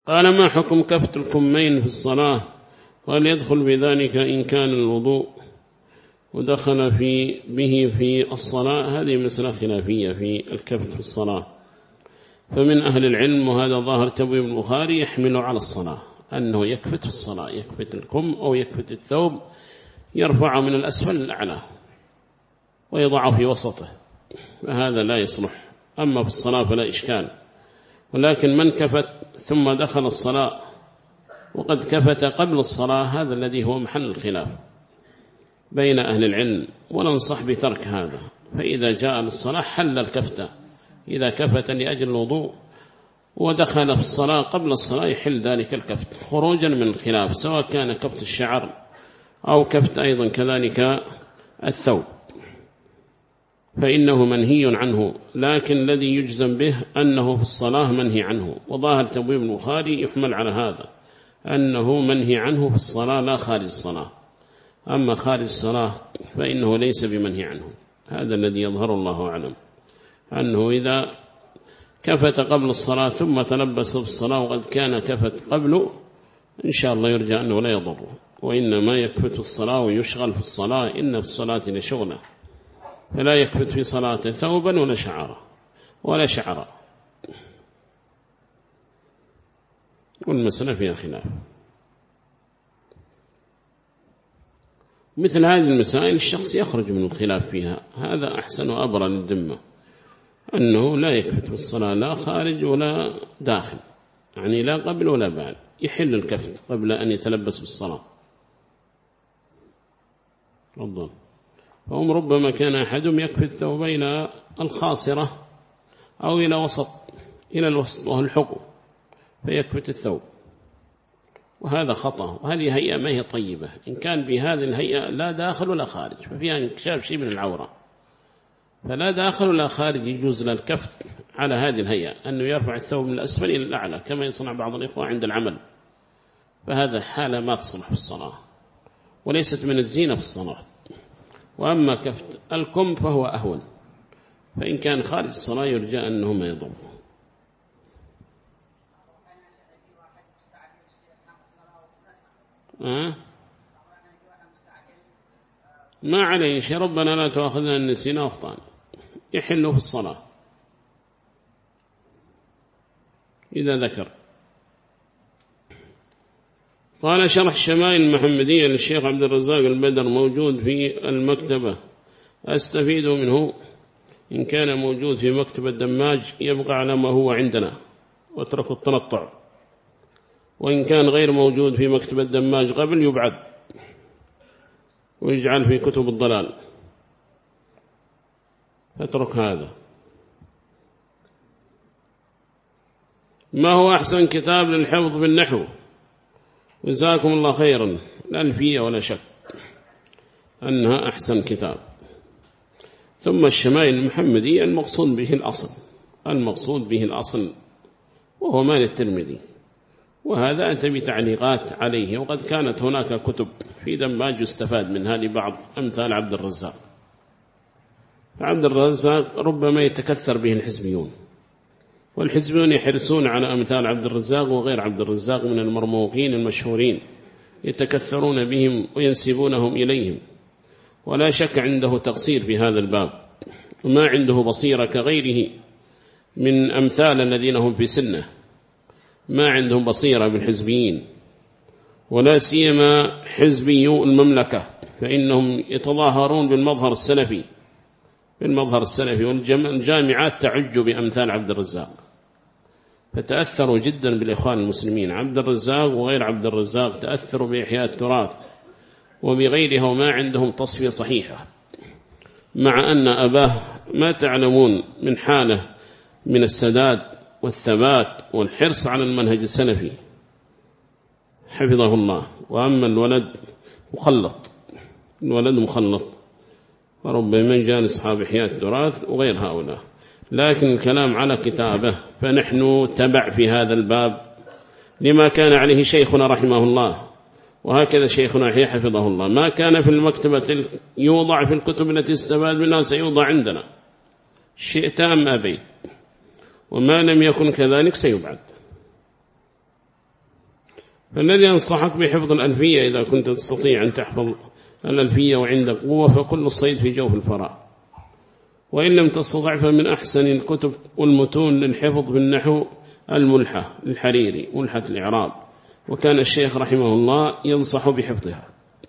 قال: ما حكم كفت الكمين في الصلاة؟ وهل يدخل بذلك إن كان الوضوء ودخل به في الصلاة؟ هذه مسألة خلافية في الكفت في الصلاة. فمن أهل العلم، وهذا ظاهر تبويب البخاري، يحمل على الصلاة أنه يكفت في الصلاة، يكفت الكم أو يكفت الثوب، يرفع من الأسفل الأعلى ويضع في وسطه، فهذا لا يصلح. أما في الصلاة فلا إشكال. ولكن من كفت ثم دخل الصلاة وقد كفت قبل الصلاة، هذا الذي هو محل الخلاف بين أهل العلم، وننصح بترك هذا. فإذا جاء للصلاة حل الكفتة، إذا كفت لأجل الوضوء ودخل في الصلاة قبل الصلاة يحل ذلك الكفت خروجا من الخلاف، سواء كان كفت الشعر أو كفت أيضا كذلك الثوب، فإنه منهي عنه. لكن الذي يجزم به أنه في الصلاة منهي عنه، وظاهر تبويب البخاري يحمل على هذا أنه منهي عنه في الصلاة لا خارج الصلاة. أما خارج الصلاة فإنه ليس بمنهي عنه. هذا الذي يظهر، الله أعلم، أنه إذا كفت قبل الصلاة ثم تلبس في الصلاة وقد كان كفت قبله، إن شاء الله يرجى أنه لا يضر، وإنما يكفت في الصلاة ويشغل في الصلاة، إن في الصلاة لشغله، فلا يكفت في صلاة ثوبا ولا شعرا. والمسألة فيها خلاف. مثل هذه المسائل الشخص يخرج من الخلاف فيها، هذا أحسن وأبرى للذمة، أنه لا يكفت في الصلاة لا خارج ولا داخل، يعني لا قبل ولا بعد، يحل الكفت قبل أن يتلبس بالصلاة. تفضل. فهم ربما كان أحدهم يكفت الثوب إلى الخاصرة أو إلى الوسط وهو الحقو، فيكفت الثوب، وهذا خطأ. وهذه هيئة ما هي طيبة، إن كان بهذه الهيئة لا داخل ولا خارج ففيها انكشاف شيء من العورة، فلا داخل ولا خارج يجوز للكفت على هذه الهيئة، أنه يرفع الثوب من الأسفل إلى الأعلى كما يصنع بعض الإخوة عند العمل، فهذا حالة ما تصلح في الصلاة وليست من الزينة في الصلاة. وأما كفت الكم فهو أهون، فإن كان خارج الصلاة يرجى أنه ما يضر. ما عليه شيء، ربنا لا تؤاخذنا إن نسينا واخطأنا، يحل في الصلاة إذا ذكر. قال: شرح الشمائل المحمدية للشيخ عبد الرزاق البدر موجود في المكتبة، أستفيد منه. إن كان موجود في مكتبة الدماج يبقى على ما هو عندنا واترك التنطع، وإن كان غير موجود في مكتبة الدماج قبل يبعد ويجعل في كتب الضلال، فاترك هذا. ما هو أحسن كتاب للحفظ بالنحو؟ جزاكم الله خيرا. لا الفية ولا شك أنها أحسن كتاب. ثم الشمائل المحمدية المقصود به الأصل وهو مال الترمذي، وهذا أتى بتعليقات عليه، وقد كانت هناك كتب في دماج يستفاد منها لبعض أمثال عبد الرزاق. فعبد الرزاق ربما يتكثر به الحزبيون، والحزبيون يحرصون على أمثال عبد الرزاق وغير عبد الرزاق من المرموقين المشهورين، يتكثرون بهم وينسبونهم إليهم، ولا شك عنده تقصير في هذا الباب، وما عنده بصيرة كغيره من أمثال الذين هم في سنه، ما عندهم بصيرة بالحزبيين، ولا سيما حزبيو المملكة، فإنهم يتظاهرون بالمظهر السلفي، والجامعات تعج بأمثال عبد الرزاق، فتأثروا جدا بالإخوان المسلمين. عبد الرزاق وغير عبد الرزاق تأثروا بإحياء التراث وبغيرها، وما عندهم تصفية صحيحة، مع أن أباه ما تعلمون من حاله من السداد والثبات والحرص على المنهج السلفي حفظه الله. وأما الولد مخلط، وربما جاء أصحاب إحياء التراث وغير هؤلاء. لكن الكلام على كتابه، فنحن تبع في هذا الباب لما كان عليه شيخنا رحمه الله، وهكذا شيخنا يحيى حفظه الله، ما كان في المكتبة يوضع في الكتب التي استفاد منها سيوضع عندنا، شئت أم أبيت، وما لم يكن كذلك سيبعد. فالذي أنصحك بحفظ الألفية إذا كنت تستطيع أن تحفظ الألفية وعندك قوة، فكل الصيد في جوف الفراء. وإن لم تستطع فمن أحسن الكتب والمتون للحفظ بالنحو الملحة للحريري، ملحة الإعراب، وكان الشيخ رحمه الله ينصح بحفظها.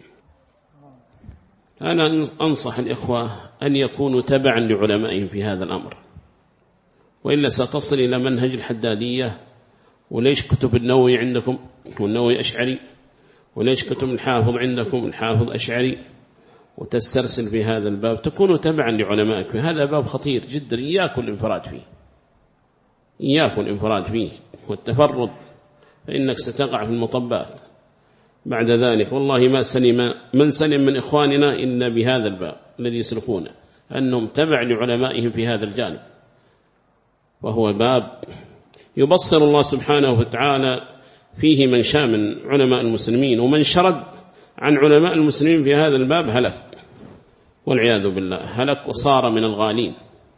أنا أنصح الإخوة أن يكونوا تبعا لعلمائهم في هذا الأمر، وإلا ستصل إلى منهج الحدادية. وليش كتب النووي عندكم والنووي أشعري، وليش كتب الحافظ عندكم الحافظ أشعري، وتسترسل في هذا الباب. تكونوا تبعا لعلمائكم، هذا باب خطير جدا، إياكم الانفراد فيه، إياكم الانفراد فيه والتفرد، فإنك ستقع في المطبات بعد ذلك. والله ما سلم من سلم من إخواننا إلا بهذا الباب الذي يسلكونه، أنهم تبع لعلمائهم في هذا الجانب، وهو باب يبصر الله سبحانه وتعالى فيه من شاء من علماء المسلمين، ومن شرد عن علماء المسلمين في هذا الباب هلك والعياذ بالله، هلك وصار من الغالين.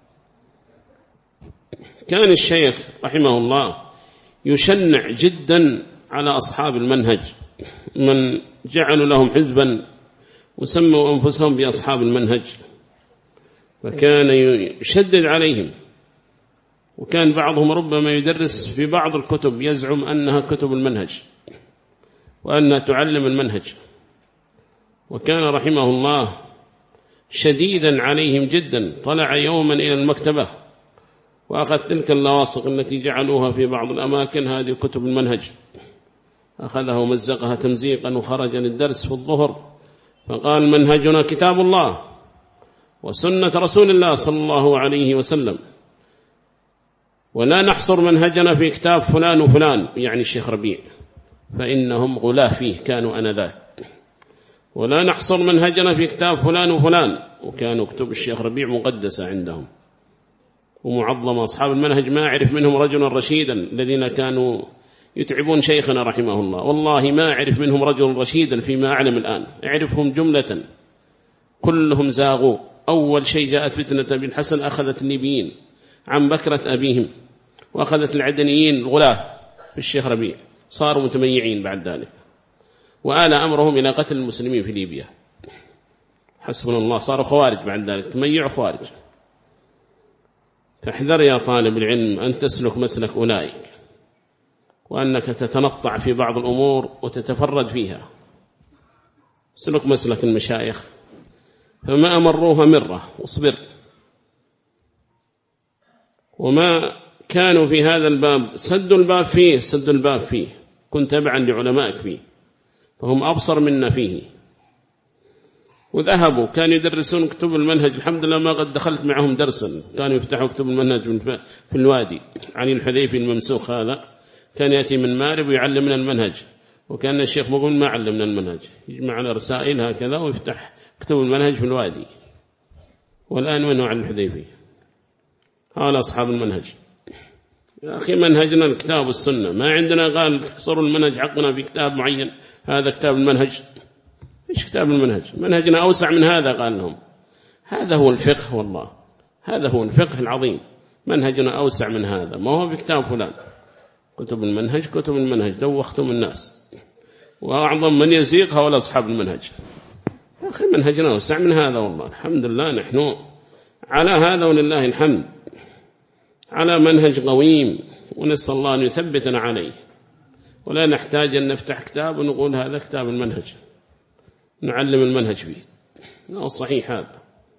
كان الشيخ رحمه الله يشنع جدا على أصحاب المنهج، من جعلوا لهم حزبا وسموا أنفسهم بأصحاب المنهج، فكان يشدد عليهم. وكان بعضهم ربما يدرس في بعض الكتب يزعم أنها كتب المنهج وأنها تعلم المنهج، وكان رحمه الله شديدا عليهم جدا. طلع يوما إلى المكتبة وأخذ تلك اللاصق التي جعلوها في بعض الأماكن هذه كتب المنهج، أخذها ومزقها تمزيقا، وخرج للدرس في الظهر فقال: منهجنا كتاب الله وسنة رسول الله صلى الله عليه وسلم، ولا نحصر منهجنا في كتاب فلان وفلان، يعني الشيخ ربيع، فإنهم غلاة فيه كانوا أنذاك. ولا نحصر منهجنا في كتاب فلان وفلان، وكانوا كتب الشيخ ربيع مقدسة عندهم ومعظمة. أصحاب المنهج ما أعرف منهم رجلا رشيدا الذين كانوا يتعبون شيخنا رحمه الله، والله ما أعرف منهم رجل رشيدا فيما أعلم الآن، أعرفهم جملة كلهم زاغوا. أول شيء جاءت فتنة بن حسن أخذت النبيين عن بكرة أبيهم، وأخذت العدنيين الغلاة في الشيخ ربيع، صاروا متميعين بعد ذلك، وآل أمرهم إلى قتل المسلمين في ليبيا، حسبنا الله، صاروا خوارج بعد ذلك، تميعوا خوارج. فاحذر يا طالب العلم أن تسلك مسلك أولئك، وأنك تتنطع في بعض الأمور وتتفرد فيها. سلك مسلك المشايخ، فما أمروها مرة، واصبر. وما كانوا في هذا الباب سدوا الباب فيه، كنت تبعا لعلمائك فيه، فهم أبصر منا فيه. وذهبوا كانوا يدرسون كتب المنهج، الحمد لله ما قد دخلت معهم درسا، كانوا يفتحوا كتب المنهج في الوادي. علي الحذيفي الممسوخ هذا كان يأتي من مارب ويعلمنا المنهج، وكان الشيخ مقول ما علمنا المنهج، يجمع على رسائل هكذا ويفتح كتب المنهج في الوادي. والآن وينه علي الحذيفي؟ هؤلاء أصحاب المنهج. يا أخي منهجنا الكتاب والسنة، ما عندنا قال تحصروا المنهج حقنا في كتاب معين، هذا كتاب المنهج. إيش كتاب المنهج؟ منهجنا أوسع من هذا قال لهم. هذا هو الفقه، والله هذا هو الفقه العظيم، منهجنا أوسع من هذا، ما هو بكتاب فلان. كتب المنهج دوختم الناس، وأعظم من يزيق هؤلاء أصحاب المنهج. يا أخي منهجنا أوسع من هذا، والله الحمد لله نحن على هذا ولله الحمد، على منهج قويم، ونسأل الله أن يثبتنا عليه، ولا نحتاج أن نفتح كتاب ونقول هذا كتاب المنهج نعلم المنهج فيه. لا، الصحيح هذا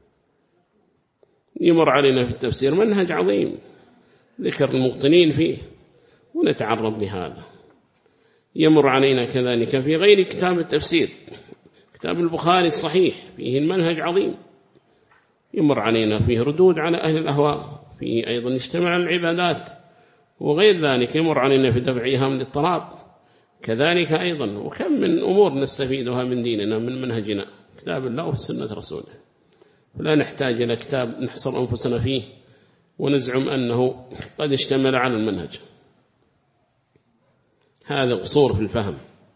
يمر علينا في التفسير منهج عظيم ذكر المبطنين فيه، ونتعرض لهذا. يمر علينا كذلك في غير كتاب التفسير، كتاب البخاري الصحيح فيه المنهج عظيم، يمر علينا فيه ردود على أهل الأهواء، فيه أيضا اجتماع العبادات وغير ذلك، يمر علينا في دفعها من الاضطراب كذلك أيضا. وكم من أمور نستفيدها من ديننا من منهجنا، كتاب الله وسنة رسوله. فلا نحتاج إلى كتاب نحصر أنفسنا فيه ونزعم أنه قد اشتمل على المنهج، هذا قصور في الفهم.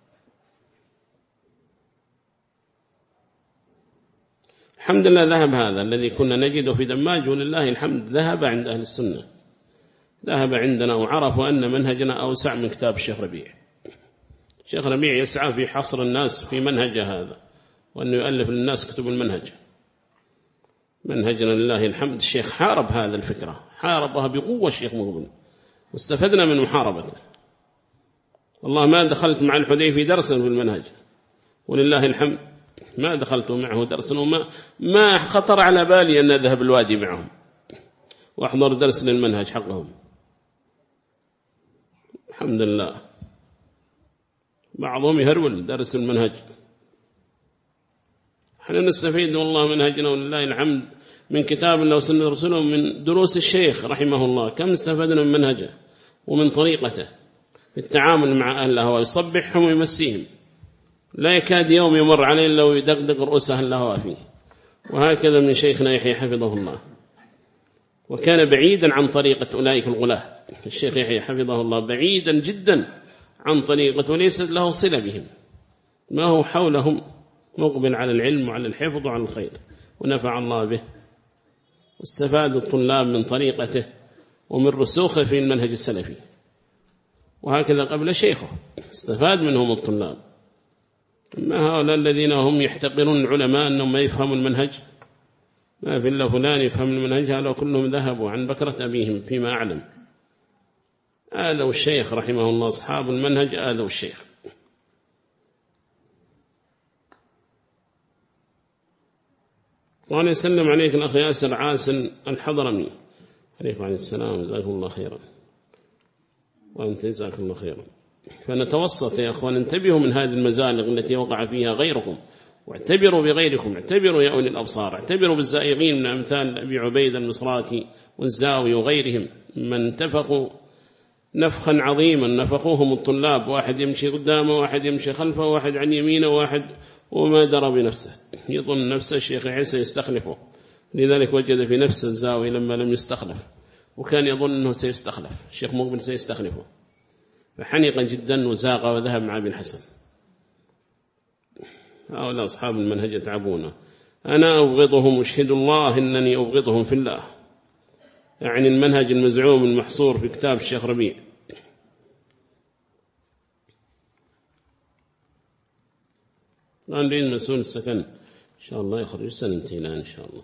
الحمد لله ذهب هذا الذي كنا نجده في دماج، ولله الحمد ذهب عند أهل السنة، ذهب عندنا، وعرفوا أن منهجنا أوسع من كتاب الشيخ ربيع. شيخ ربيع يسعى في حصر الناس في منهج هذا، وأنه يؤلف للناس كتب المنهج، منهجنا لله الحمد. الشيخ حارب هذا الفكرة، حاربها بقوة الشيخ مقبل، واستفدنا من محاربته. والله ما دخلت مع الحديثي درسا في المنهج ولله الحمد، ما دخلت معه درسا، وما خطر على بالي أن أذهب الوادي معهم وأحضر درس للمنهج حقهم، الحمد لله. بعضهم يهرول درس المنهج، احنا نستفيد والله منهجنا ولله الحمد من كتاب الله وسنة رسوله، من دروس الشيخ رحمه الله. كم استفدنا من منهجه ومن طريقته في التعامل مع أهل الهوى، يصبحهم ويمسيهم، لا يكاد يوم يمر عليه إلا ويدقدق رؤوس أهل الهوى فيه. وهكذا من شيخنا يحيى حفظه الله، وكان بعيدا عن طريقة أولئك الغلاة. الشيخ يحيى حفظه الله بعيدا جدا عن طريقة، وليست له صلة بهم، ما هو حولهم، مقبل على العلم وعلى الحفظ وعلى الخير، ونفع الله به. واستفاد الطلاب من طريقته ومن رسوخه في المنهج السلفي، وهكذا قبل شيخه استفاد منهم الطلاب. أما هؤلاء الذين هم يحتقرون العلماء أنهم ما يفهموا المنهج، ما في إلا فلان يفهم المنهج، هؤلاء كلهم ذهبوا عن بكرة أبيهم فيما أعلم. آذوا الشيخ رحمه الله، أصحاب المنهج آذوا الشيخ. وأنا يسلم عليك الأخ ياسر عاسل الحضرمي، عليكم عليه السلام، جزاكم الله خيرا، وأنت جزاكم الله خيرا. فنتوسط يا أخوان، انتبهوا من هذه المزالق التي وقع فيها غيركم، واعتبروا بغيركم، اعتبروا يا أولي الأبصار، اعتبروا بالزائغين من أمثال أبي عبيد المصراكي والزاوي وغيرهم، من انتفقوا نفخا عظيما نفخوهم الطلاب، واحد يمشي قدامه، واحد يمشي خلفه، واحد عن يمينه، واحد وما درى بنفسه، يظن نفسه الشيخ عيسى يستخلفه، لذلك وجد في نفس الزاوية لما لم يستخلف، وكان يظن أنه سيستخلف الشيخ مقبل سيستخلفه، فحنق جدا وزاغ وذهب مع ابن حسن. هؤلاء أصحاب المنهج يتعبون. أنا أبغضهم، أشهد الله أنني أبغضهم في الله، يعني المنهج المزعوم المحصور في كتاب الشيخ ربيع. الآن نريد مسؤول السكن إن شاء الله يخرج سنتين إن شاء الله.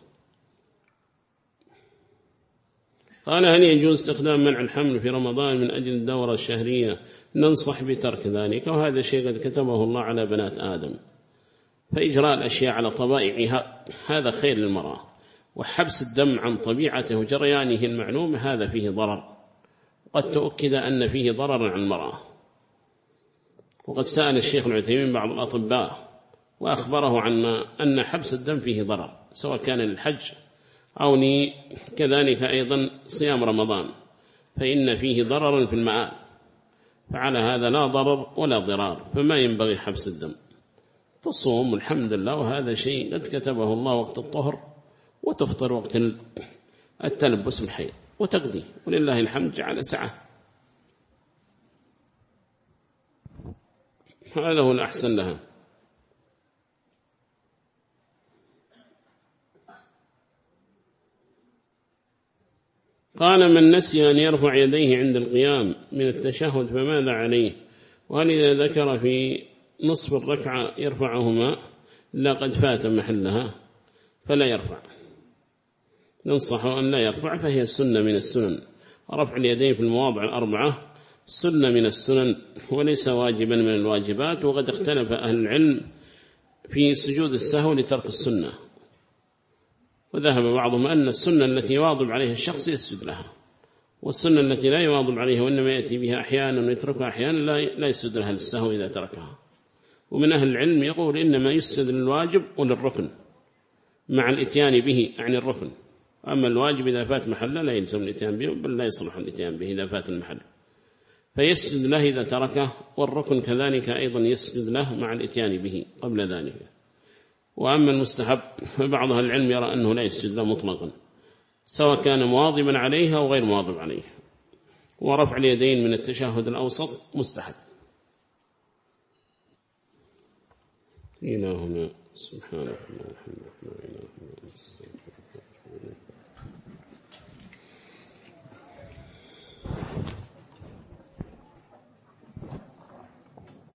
قال: هل يجوز استخدام منع الحمل في رمضان من أجل الدورة الشهرية؟ ننصح بترك ذلك، وهذا شيء قد كتبه الله على بنات آدم، فإجراء الأشياء على طبائعها هذا خير للمرأة، وحبس الدم عن طبيعته وجريانه المعلوم هذا فيه ضرر، قد تؤكد أن فيه ضرر عن المرأة. وقد سأل الشيخ العثيمين بعض الأطباء وأخبره عن أن حبس الدم فيه ضرر، سواء كان للحج أو كذلك أيضا صيام رمضان، فإن فيه ضرر في المآل، فعلى هذا لا ضرر ولا ضرار، فما ينبغي حبس الدم، تصوم الحمد لله، وهذا شيء قد كتبه الله وقت الطهر، وتفطر وقت التلبس بالحيض وتقضي، ولله الحمد جعل سعة، هذا هو الأحسن لها. قال: من نسي أن يرفع يديه عند القيام من التشهد فماذا عليه؟ وهل إذا ذكر في نصف الركعة يرفعهما لا قد فات محلها فلا يرفع؟ ننصح أن لا يرفع، فهي السنة من السنن، رفع اليدين في المواضع الأربعة سنة من السنن وليس واجبا من الواجبات. وقد اختلف أهل العلم في سجود السهو لترك السنة، وذهب بعضهم أن السنة التي يواظب عليها الشخص يسجد لها، والسنة التي لا يواظب عليها وإنما يأتي بها أحيانا ويتركها أحيانا لا يسجد لها للسهو إذا تركها. ومن أهل العلم يقول إنما يسجد للواجب وللركن مع الإتيان به عن الركن، أما الواجب إذا فات محله لا يلزم الإتيان به، بل لا يصلح الإتيان به إذا فات المحل، فيسجد له إذا تركه، والركن كذلك أيضا يسجد له مع الإتيان به قبل ذلك. وأما المستحب فبعض أهل العلم يرى أنه لا يسجد له مطلقا، سواء كان مواظبا عليها أو غير مواظب عليها. ورفع اليدين من التشهد الأوسط مستحب. إلى هنا سبحانك اللهم وبحمدك.